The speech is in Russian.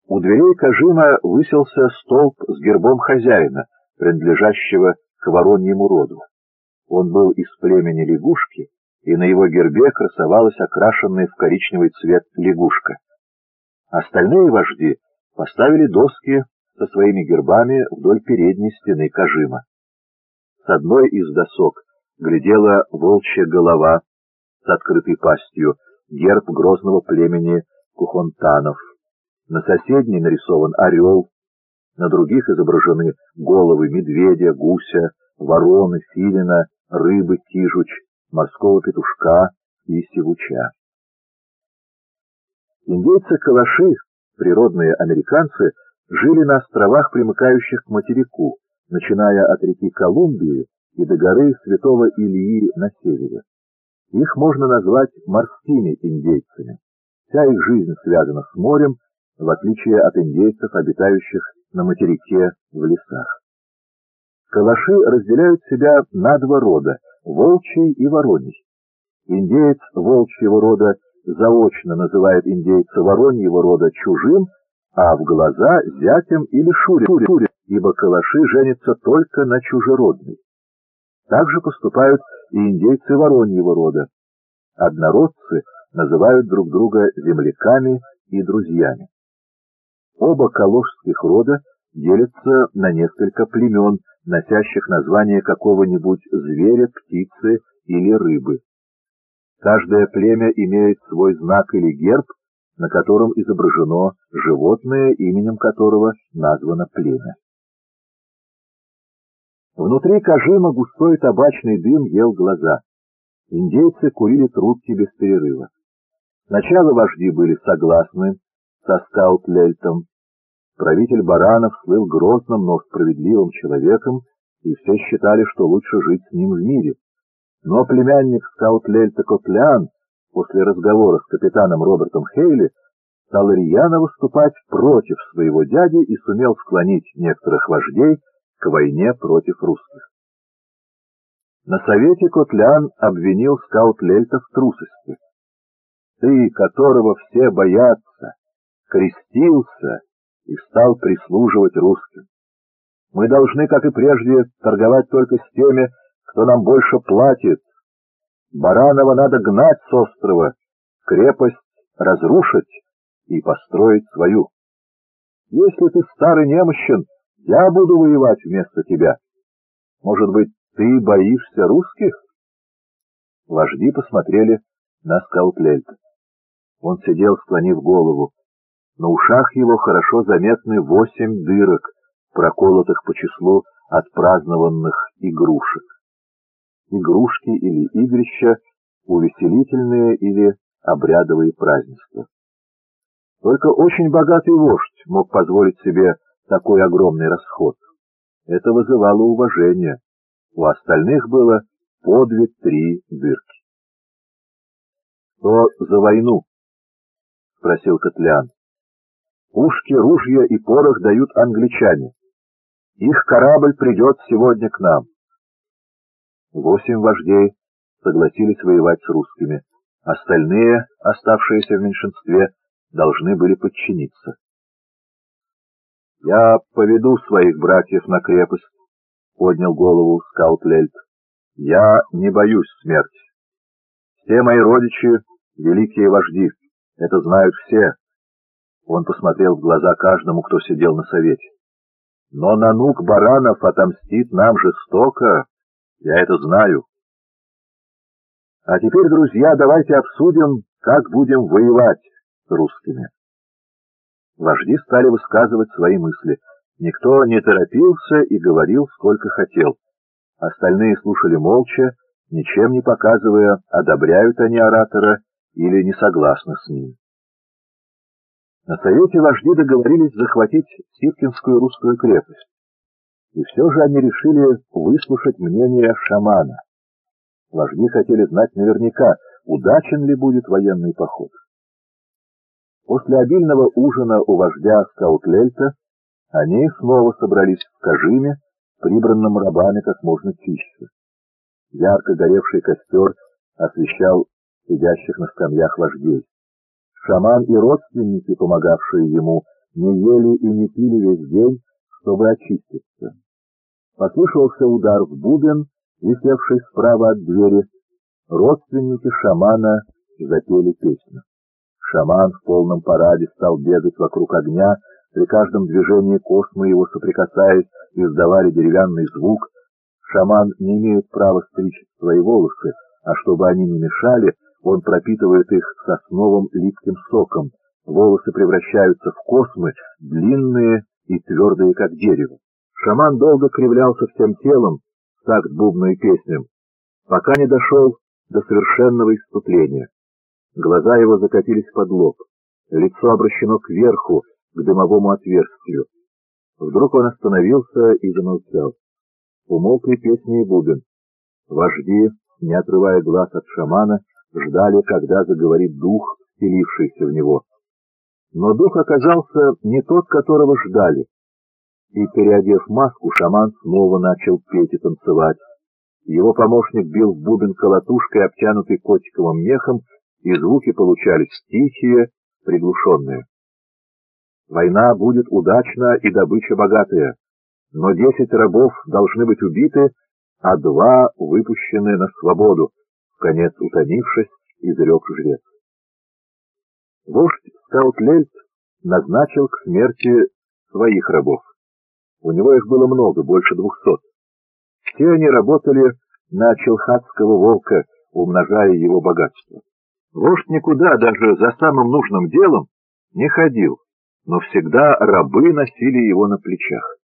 У дверей Кажима высился столб с гербом хозяина, принадлежащего к вороньему роду. Он был из племени лягушки, и на его гербе красовалась окрашенная в коричневый цвет лягушка. Остальные вожди поставили доски со своими гербами вдоль передней стены Кажима. С одной из досок глядела волчья голова с открытой пастью, герб грозного племени Кухонтанов. На соседней нарисован орел, на других изображены головы медведя, гуся, вороны, филина, рыбы, кижуч, морского петушка и сивуча. Индейцы-калаши, природные американцы, жили на островах, примыкающих к материку, начиная от реки Колумбии и до горы Святого Ильи на севере. Их можно назвать морскими индейцами. Вся их жизнь связана с морем, в отличие от индейцев, обитающих на материке в лесах. Калаши разделяют себя на два рода – волчий и вороний. Индеец волчьего рода заочно называет индейца вороньего рода чужим, а в глаза – зятем или шурем, ибо калаши женятся только на чужеродной. Так же поступают и индейцы вороньего рода. Однородцы называют друг друга земляками и друзьями. Оба калошских рода делятся на несколько племен, носящих название какого-нибудь зверя, птицы или рыбы. Каждое племя имеет свой знак или герб, на котором изображено животное, именем которого названо племя. Внутри Кажима густой табачный дым ел глаза. Индейцы курили трубки без перерыва. Сначала вожди были согласны со Скаут-Лельтом. Правитель Баранов слыл грозным, но справедливым человеком, и все считали, что лучше жить с ним в мире. Но племянник Скаут-Лельта Котлян после разговора с капитаном Робертом Хейли стал рьяно выступать против своего дяди и сумел склонить некоторых вождей к войне против русских. На совете Котлян обвинил Скаут-Лельта в трусости. «Ты, которого все боятся, крестился и стал прислуживать русским. Мы должны, как и прежде, торговать только с теми, кто нам больше платит. Баранова надо гнать с острова, крепость разрушить и построить свою. Если ты старый немощен, я буду воевать вместо тебя. Может быть, ты боишься русских?» Вожди посмотрели на Скаут-Лельта. Он сидел, склонив голову. На ушах его хорошо заметны 8 дырок, проколотых по числу отпразднованных игрушек. Игрушки или игрища — увеселительные или обрядовые празднества. Только очень богатый вождь мог позволить себе такой огромный расход. Это вызывало уважение. У остальных было по 2-3 дырки. «Что за войну?» — спросил Котлян. «Пушки, ружья и порох дают англичане. Их корабль придет сегодня к нам». 8 вождей согласились воевать с русскими. Остальные, оставшиеся в меньшинстве, должны были подчиниться. «Я поведу своих братьев на крепость», — поднял голову Скаут-Лельт. «Я не боюсь смерти. Все мои родичи — великие вожди, это знают все». Он посмотрел в глаза каждому, кто сидел на совете. «Но Нанук Баранов отомстит нам жестоко, я это знаю. А теперь, друзья, давайте обсудим, как будем воевать с русскими». Вожди стали высказывать свои мысли. Никто не торопился и говорил, сколько хотел. Остальные слушали молча, ничем не показывая, одобряют они оратора или не согласны с ним. На совете вожди договорились захватить Ситкинскую русскую крепость. И все же они решили выслушать мнение шамана. Вожди хотели знать наверняка, удачен ли будет военный поход. После обильного ужина у вождя Скаут-Лельта они снова собрались в Кажиме, прибранном рабами как можно чище. Ярко горевший костер освещал сидящих на скамьях вождей. Шаман и родственники, помогавшие ему, не ели и не пили весь день, чтобы очиститься. Послышался удар в бубен, висевший справа от двери. Родственники шамана запели песню. Шаман в полном параде стал бегать вокруг огня, при каждом движении космы его, соприкасаясь, издавали деревянный звук. Шаман не имеет права стричь свои волосы, а чтобы они не мешали, он пропитывает их сосновым липким соком. Волосы превращаются в космы, длинные и твердые, как дерево. Шаман долго кривлялся всем телом, в такт бубну и песням, пока не дошел до совершенного исступления. Глаза его закатились под лоб, лицо обращено кверху, к дымовому отверстию. Вдруг он остановился и замолчал. Умолкли песни и бубен. Вожди, не отрывая глаз от шамана, ждали, когда заговорит дух, вселившийся в него. Но дух оказался не тот, которого ждали. И, переодев маску, шаман снова начал петь и танцевать. Его помощник бил в бубен колотушкой, обтянутой котиковым мехом, и звуки получались тихие, приглушенные. Война будет удачна и добыча богатая, но 10 рабов должны быть убиты, а 2 выпущены на свободу, вконец утомившись, изрек жрец. Вождь Скаутлельт назначил к смерти своих рабов. У него их было много, больше 200. Все они работали на челхатского волка, умножая его богатство. Вождь никуда, даже за самым нужным делом, не ходил, но всегда рабы носили его на плечах.